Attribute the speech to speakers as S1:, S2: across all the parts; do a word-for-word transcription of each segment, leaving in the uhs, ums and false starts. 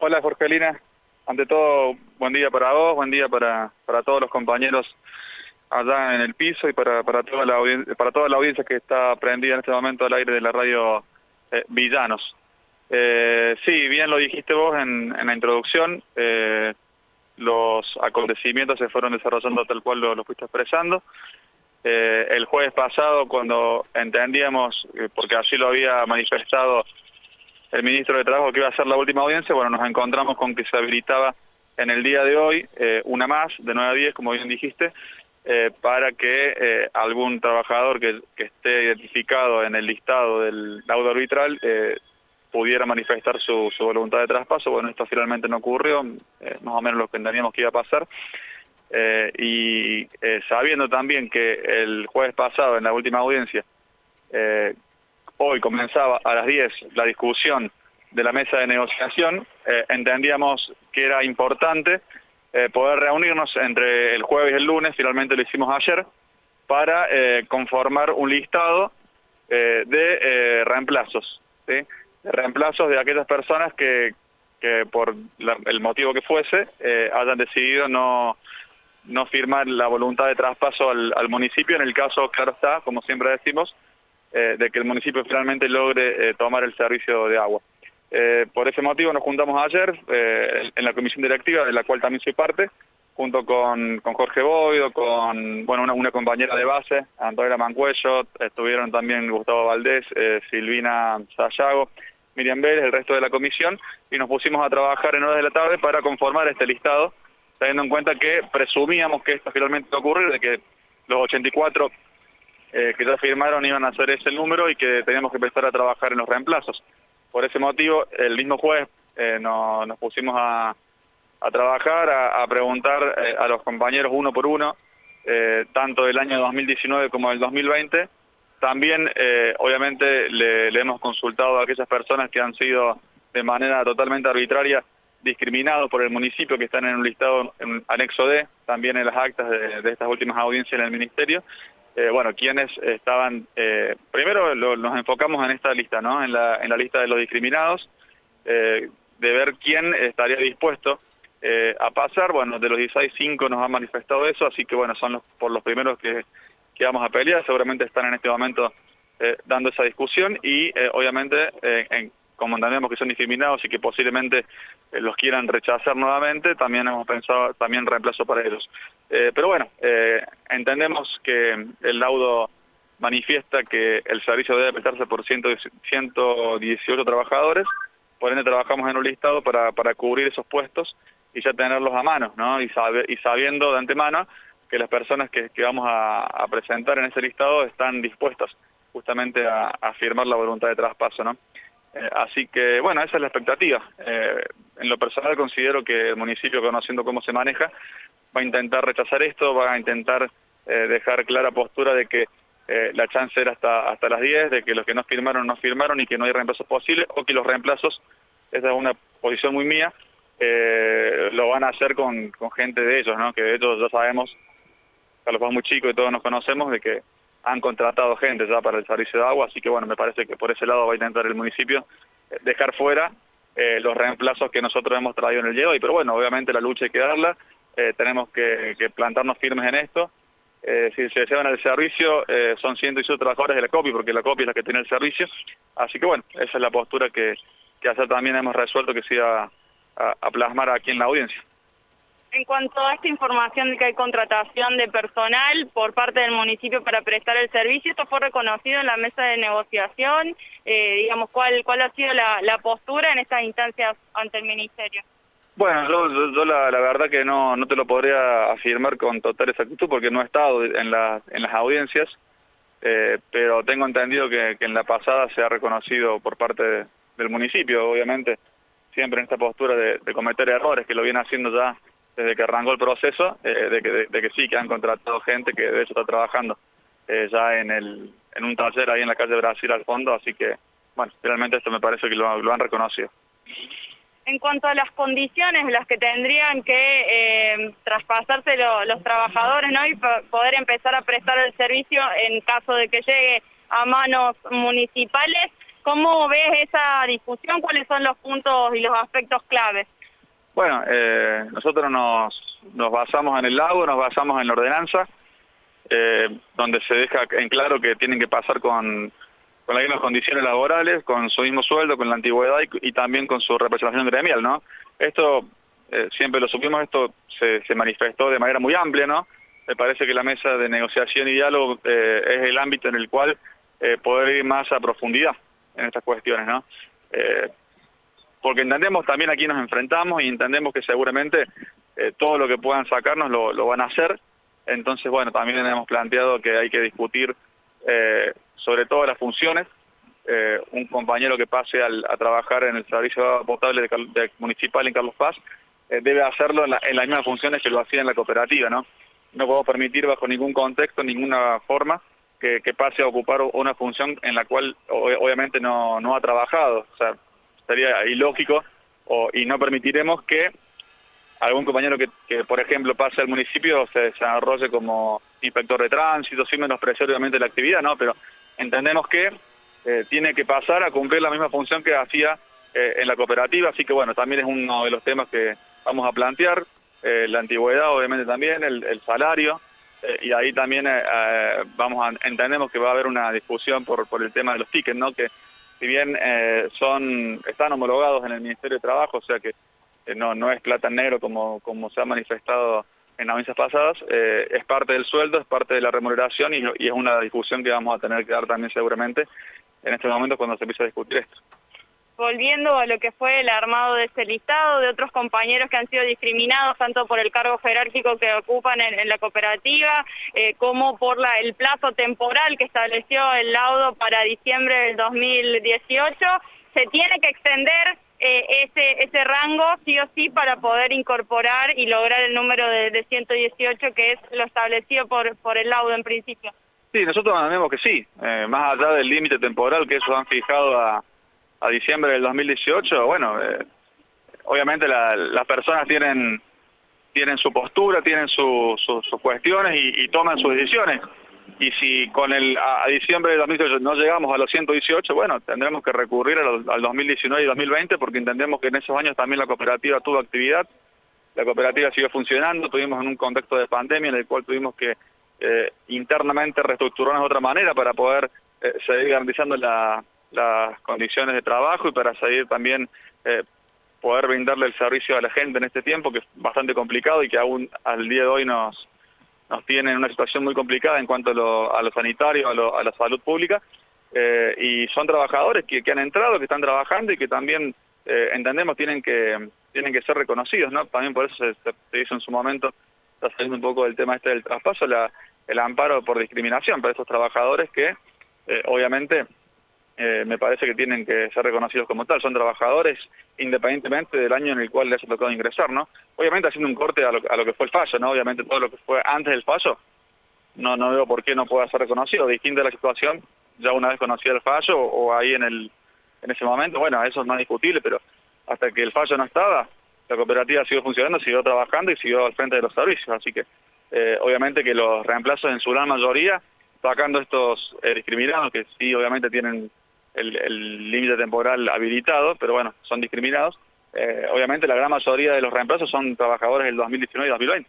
S1: Hola Jorgelina, ante todo buen día para vos, buen día para, para todos los compañeros allá en el piso y para, para, toda la audiencia, para toda la audiencia que está prendida en este momento al aire de la radio eh, Villanos. Eh, sí, bien lo dijiste vos en, en la introducción, eh, los acontecimientos se fueron desarrollando tal cual lo, lo fuiste expresando. Eh, el jueves pasado, cuando entendíamos, eh, porque así lo había manifestado el ministro de Trabajo, que iba a ser la última audiencia, bueno, nos encontramos con que se habilitaba en el día de hoy eh, una más, de nueve a diez, como bien dijiste, eh, para que eh, algún trabajador que, que esté identificado en el listado del laudo arbitral eh, pudiera manifestar su, su voluntad de traspaso. Bueno, esto finalmente no ocurrió, eh, más o menos lo que entendíamos que iba a pasar. Eh, y eh, sabiendo también que el jueves pasado, en la última audiencia, eh, hoy comenzaba a las diez la discusión de la mesa de negociación, eh, entendíamos que era importante eh, poder reunirnos entre el jueves y el lunes, finalmente lo hicimos ayer, para eh, conformar un listado eh, de eh, reemplazos, ¿sí? De reemplazos de aquellas personas que, que por la, el motivo que fuese, eh, hayan decidido no, no firmar la voluntad de traspaso al, al municipio, en el caso, claro está, como siempre decimos, Eh, de que el municipio finalmente logre eh, tomar el servicio de agua. Eh, por ese motivo nos juntamos ayer eh, en la comisión directiva, de la cual también soy parte, junto con, con Jorge Boido, con bueno una, una compañera de base, Antonella Mancuello, estuvieron también Gustavo Valdés, eh, Silvina Sayago, Miriam Vélez, el resto de la comisión, y nos pusimos a trabajar en horas de la tarde para conformar este listado, teniendo en cuenta que presumíamos que esto finalmente iba a ocurrir, de que los ochenta y cuatro Eh, que ya firmaron iban a hacer ese número y que teníamos que empezar a trabajar en los reemplazos. Por ese motivo, el mismo jueves eh, no, nos pusimos a, a trabajar, a, a preguntar eh, a los compañeros uno por uno, eh, tanto del año dos mil diecinueve como del dos mil veinte. También, eh, obviamente, le, le hemos consultado a aquellas personas que han sido de manera totalmente arbitraria discriminados por el municipio, que están en un listado en anexo D, también en las actas de, de estas últimas audiencias en el ministerio. Eh, bueno, quienes estaban, eh, primero lo, nos enfocamos en esta lista, ¿no? En la, en la lista de los discriminados, eh, de ver quién estaría dispuesto eh, a pasar. Bueno, de los dieciséis, cinco nos han manifestado eso, así que bueno, son los, por los primeros que, que vamos a pelear, seguramente están en este momento eh, dando esa discusión y eh, obviamente eh, en, como entendemos que son discriminados y que posiblemente eh, los quieran rechazar nuevamente, también hemos pensado también reemplazo para ellos. Eh, pero bueno, eh, entendemos que el laudo manifiesta que el servicio debe prestarse por ciento dieciocho trabajadores, por ende trabajamos en un listado para, para cubrir esos puestos y ya tenerlos a mano, ¿no? Y, sabe, y sabiendo de antemano que las personas que, que vamos a, a presentar en ese listado están dispuestas justamente a, a firmar la voluntad de traspaso, ¿no? Eh, así que, bueno, esa es la expectativa. Eh, en lo personal considero que el municipio, conociendo cómo se maneja, va a intentar rechazar esto, va a intentar eh, dejar clara postura de que eh, la chance era hasta, hasta las diez, de que los que no firmaron no firmaron y que no hay reemplazos posibles, o que los reemplazos, esa es una posición muy mía, eh, lo van a hacer con, con gente de ellos, ¿no? Que de ellos ya sabemos, Carlos es muy chico y todos nos conocemos, de que han contratado gente ya para el servicio de agua, así que bueno, me parece que por ese lado va a intentar el municipio dejar fuera eh, los reemplazos que nosotros hemos traído en el día de hoy. Pero bueno, obviamente la lucha hay que darla, eh, tenemos que, que plantarnos firmes en esto. Eh, si se llevan al servicio, eh, son ciento dieciocho trabajadores de la COPI, porque la COPI es la que tiene el servicio. Así que bueno, esa es la postura que, que ayer también hemos resuelto que se iba a, a, a plasmar aquí en la audiencia.
S2: En cuanto a esta información de que hay contratación de personal por parte del municipio para prestar el servicio, ¿esto fue reconocido en la mesa de negociación? Eh, digamos, ¿cuál, cuál ha sido la, la postura en estas instancias ante el ministerio?
S1: Bueno, yo, yo, yo la, la verdad que no, no te lo podría afirmar con total exactitud porque no he estado en, la, en las audiencias, eh, pero tengo entendido que, que en la pasada se ha reconocido por parte de, del municipio, obviamente, siempre en esta postura de, de cometer errores, que lo viene haciendo ya desde que arrancó el proceso, eh, de, que, de, de que sí, que han contratado gente que de hecho está trabajando eh, ya en, el, en un taller ahí en la calle Brasil al fondo, así que, bueno, realmente esto me parece que lo, lo han reconocido.
S2: En cuanto a las condiciones en las que tendrían que eh, traspasarse lo, los trabajadores, ¿no? Y poder empezar a prestar el servicio en caso de que llegue a manos municipales, ¿cómo ves esa discusión? ¿Cuáles son los puntos y los aspectos claves?
S1: Bueno, eh, nosotros nos, nos basamos en el laudo, nos basamos en la ordenanza, eh, donde se deja en claro que tienen que pasar con, con las mismas condiciones laborales, con su mismo sueldo, con la antigüedad y, y también con su representación gremial, ¿no? Esto, eh, siempre lo supimos, esto se, se manifestó de manera muy amplia, ¿no? Me parece que la mesa de negociación y diálogo eh, es el ámbito en el cual eh, poder ir más a profundidad en estas cuestiones, ¿no? Eh, porque entendemos también a quién nos enfrentamos y entendemos que seguramente eh, todo lo que puedan sacarnos lo, lo van a hacer. Entonces, bueno, también hemos planteado que hay que discutir eh, sobre todas las funciones. Eh, un compañero que pase al, a trabajar en el servicio de agua potable de, de municipal en Carlos Paz eh, debe hacerlo en, la, en las mismas funciones que lo hacía en la cooperativa, ¿no? No podemos permitir bajo ningún contexto, ninguna forma, que, que pase a ocupar una función en la cual obviamente no, no ha trabajado. O sea, sería ilógico o, y no permitiremos que algún compañero que, que, por ejemplo, pase al municipio se desarrolle como inspector de tránsito, sin menospreciar obviamente la actividad, ¿no? Pero entendemos que eh, tiene que pasar a cumplir la misma función que hacía eh, en la cooperativa, así que bueno, también es uno de los temas que vamos a plantear, eh, la antigüedad obviamente también, el, el salario, eh, y ahí también eh, eh, vamos a, entendemos que va a haber una discusión por, por el tema de los tickets, ¿no? Que si bien eh, son están homologados en el Ministerio de Trabajo, o sea que eh, no, no es plata en negro como, como se ha manifestado en audiencias pasadas, eh, es parte del sueldo, es parte de la remuneración y, y es una discusión que vamos a tener que dar también seguramente en este momento cuando se empiece a discutir esto.
S2: Volviendo a lo que fue el armado de ese listado de otros compañeros que han sido discriminados tanto por el cargo jerárquico que ocupan en, en la cooperativa eh, como por la, el plazo temporal que estableció el laudo para diciembre del dos mil dieciocho, se tiene que extender eh, ese, ese rango sí o sí para poder incorporar y lograr el número de, de ciento dieciocho que es lo establecido por, por el laudo en principio.
S1: Sí, nosotros entendemos que sí, eh, más allá del límite temporal que ellos han fijado a a diciembre del dos mil dieciocho, bueno, eh, obviamente la, las personas tienen tienen su postura, tienen su, su, sus cuestiones y, y toman sus decisiones. Y si con el a, a diciembre del dos mil dieciocho no llegamos a los ciento dieciocho, bueno, tendremos que recurrir al, al dos mil diecinueve y dos mil veinte porque entendemos que en esos años también la cooperativa tuvo actividad, la cooperativa siguió funcionando, tuvimos en un contexto de pandemia en el cual tuvimos que eh, internamente reestructurarnos de otra manera para poder eh, seguir garantizando la las condiciones de trabajo y para seguir también eh, poder brindarle el servicio a la gente en este tiempo que es bastante complicado y que aún al día de hoy nos, nos tiene en una situación muy complicada en cuanto a lo, a lo sanitario, a, lo, a la salud pública eh, y son trabajadores que, que han entrado, que están trabajando y que también eh, entendemos tienen que tienen que ser reconocidos, ¿no? También por eso se, se, se hizo en su momento, está saliendo un poco del tema este del traspaso, la, el amparo por discriminación para esos trabajadores que eh, obviamente Eh, me parece que tienen que ser reconocidos como tal, son trabajadores independientemente del año en el cual les ha tocado ingresar, ¿no? Obviamente haciendo un corte a lo, a lo que fue el fallo, ¿no? Obviamente todo lo que fue antes del fallo, no, no veo por qué no pueda ser reconocido, distinta la situación, ya una vez conocida el fallo o, o ahí en el en ese momento, bueno, eso es más discutible, pero hasta que el fallo no estaba, la cooperativa siguió funcionando, siguió trabajando y siguió al frente de los servicios, así que eh, obviamente que los reemplazos en su gran mayoría, sacando estos eh, discriminados, que sí obviamente tienen el límite temporal habilitado, pero bueno, son discriminados. Eh, obviamente la gran mayoría de los reemplazos son trabajadores del dos mil diecinueve y dos mil veinte.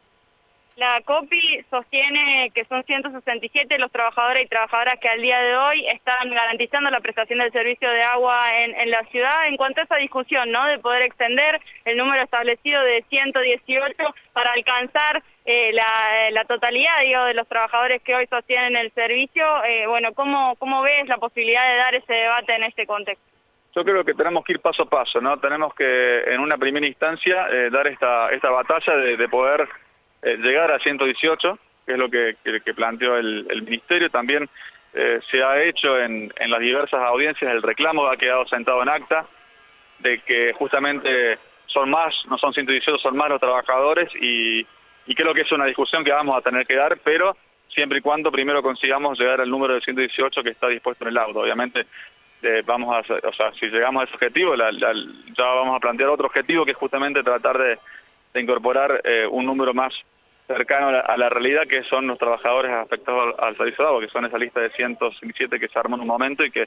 S2: La COPI sostiene que son ciento sesenta y siete los trabajadores y trabajadoras que al día de hoy están garantizando la prestación del servicio de agua en, en la ciudad. En cuanto a esa discusión, ¿no?, de poder extender el número establecido de ciento dieciocho para alcanzar eh, la, la totalidad, digo, de los trabajadores que hoy sostienen el servicio, eh, bueno, ¿cómo, ¿cómo ves la posibilidad de dar ese debate en este contexto?
S1: Yo creo que tenemos que ir paso a paso, ¿no? Tenemos que, en una primera instancia, eh, dar esta, esta batalla de, de poder Eh, llegar a ciento dieciocho, que es lo que, que, que planteó el, el Ministerio. También eh, se ha hecho en, en las diversas audiencias, el reclamo ha quedado sentado en acta, de que justamente son más, no son ciento dieciocho, son más los trabajadores, y, y creo que es una discusión que vamos a tener que dar, pero siempre y cuando primero consigamos llegar al número de ciento dieciocho que está dispuesto en el laudo. Obviamente, eh, vamos a hacer, o sea, si llegamos a ese objetivo, la, la, ya vamos a plantear otro objetivo, que es justamente tratar de de incorporar eh, un número más cercano a la, a la realidad, que son los trabajadores afectados al, al servicio de agua, que son esa lista de ciento siete que se armó en un momento y que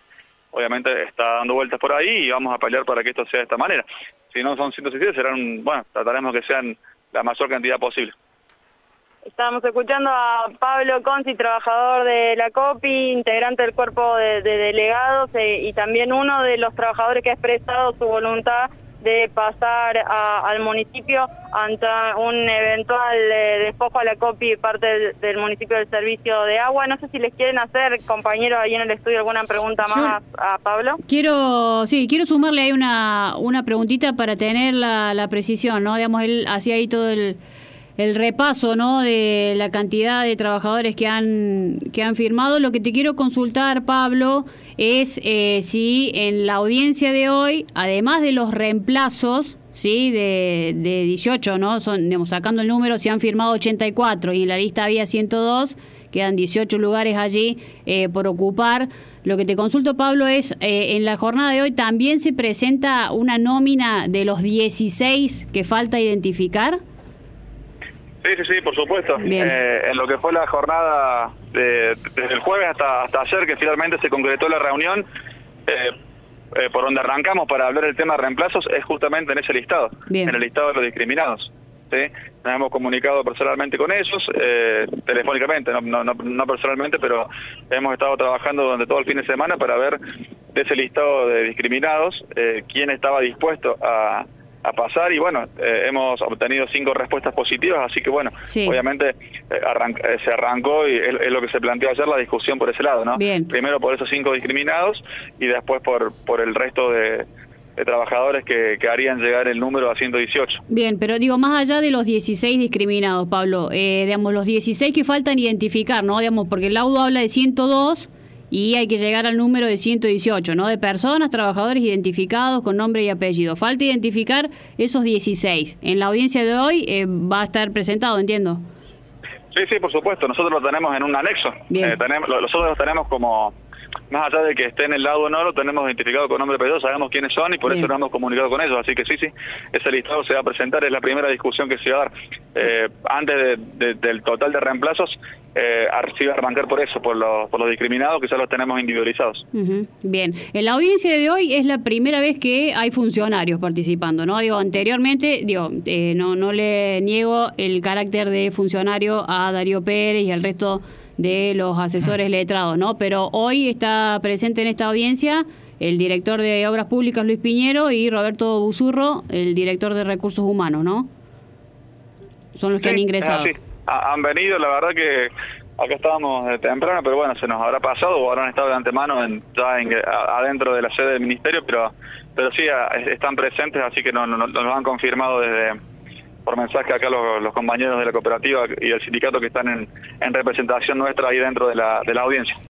S1: obviamente está dando vueltas por ahí y vamos a pelear para que esto sea de esta manera. Si no son ciento sesenta, serán, bueno, trataremos que sean la mayor cantidad posible.
S2: Estamos escuchando a Pablo Conci, trabajador de la COPI, integrante del cuerpo de, de delegados eh, y también uno de los trabajadores que ha expresado su voluntad de pasar a, al municipio ante un eventual eh, despojo a la COPI parte del, del municipio del servicio de agua. No sé si les quieren hacer, compañeros, ahí en el estudio alguna pregunta más a, a Pablo.
S3: Quiero, sí, quiero sumarle ahí una, una preguntita para tener la, la precisión, ¿no? Digamos, él hacía ahí todo el... el repaso, ¿no?, de la cantidad de trabajadores que han que han firmado. Lo que te quiero consultar, Pablo, es eh, si en la audiencia de hoy, además de los reemplazos, sí, de, de dieciocho, ¿no?, son, digamos, sacando el número, se han firmado ochenta y cuatro y en la lista había ciento dos, quedan dieciocho lugares allí eh, por ocupar. Lo que te consulto, Pablo, es, eh, en la jornada de hoy también se presenta una nómina de los dieciséis que falta identificar.
S1: Sí, sí, sí, por supuesto. Eh, en lo que fue la jornada de, desde el jueves hasta, hasta ayer, que finalmente se concretó la reunión, eh, eh, por donde arrancamos para hablar del tema de reemplazos, es justamente en ese listado, Bien. en el listado de los discriminados. ¿Sí? Nos hemos comunicado personalmente con ellos, eh, telefónicamente, no, no, no personalmente, pero hemos estado trabajando durante todo el fin de semana para ver de ese listado de discriminados eh, quién estaba dispuesto a... a pasar, y bueno, eh, hemos obtenido cinco respuestas positivas, así que bueno, sí. obviamente eh, arranca, eh, se arrancó y es, es lo que se planteó ayer, la discusión por ese lado, ¿no?
S3: Bien.
S1: Primero por esos cinco discriminados y después por por el resto de, de trabajadores que, que harían llegar el número a ciento dieciocho.
S3: Bien, pero digo, más allá de los dieciséis discriminados, Pablo, eh, digamos, los dieciséis que faltan identificar, ¿no? Digamos, porque el laudo habla de ciento dos y hay que llegar al número de ciento dieciocho, ¿no? De personas, trabajadores identificados con nombre y apellido. Falta identificar esos dieciséis. En la audiencia de hoy eh, va a estar presentado, entiendo.
S1: Sí, sí, por supuesto. Nosotros lo tenemos en un anexo. Eh, tenemos, nosotros lo tenemos como, más allá de que esté en el laudo o no, lo tenemos identificado con nombre y apellido, sabemos quiénes son y por Bien. eso nos hemos comunicado con ellos. Así que sí, sí, ese listado se va a presentar, es la primera discusión que se va a dar. Eh, antes de, de, del total de reemplazos, eh, se va a arrancar por eso, por los, por los discriminados, que ya los tenemos individualizados.
S3: Uh-huh. Bien, en la audiencia de hoy es la primera vez que hay funcionarios participando, ¿no? Digo, anteriormente, digo, eh, no, no le niego el carácter de funcionario a Darío Pérez y al resto de los asesores letrados, ¿no? Pero hoy está presente en esta audiencia el director de Obras Públicas, Luis Piñero, y Roberto Busurro, el director de Recursos Humanos, ¿no? Son los que
S1: sí,
S3: han ingresado.
S1: Sí, han venido, la verdad que acá estábamos de temprano, pero bueno, se nos habrá pasado o habrán estado de antemano en, ya en, adentro de la sede del ministerio, pero pero sí están presentes, así que nos, nos, nos lo han confirmado desde por mensaje acá los, los compañeros de la cooperativa y del sindicato que están en, en representación nuestra ahí dentro de la, de la audiencia.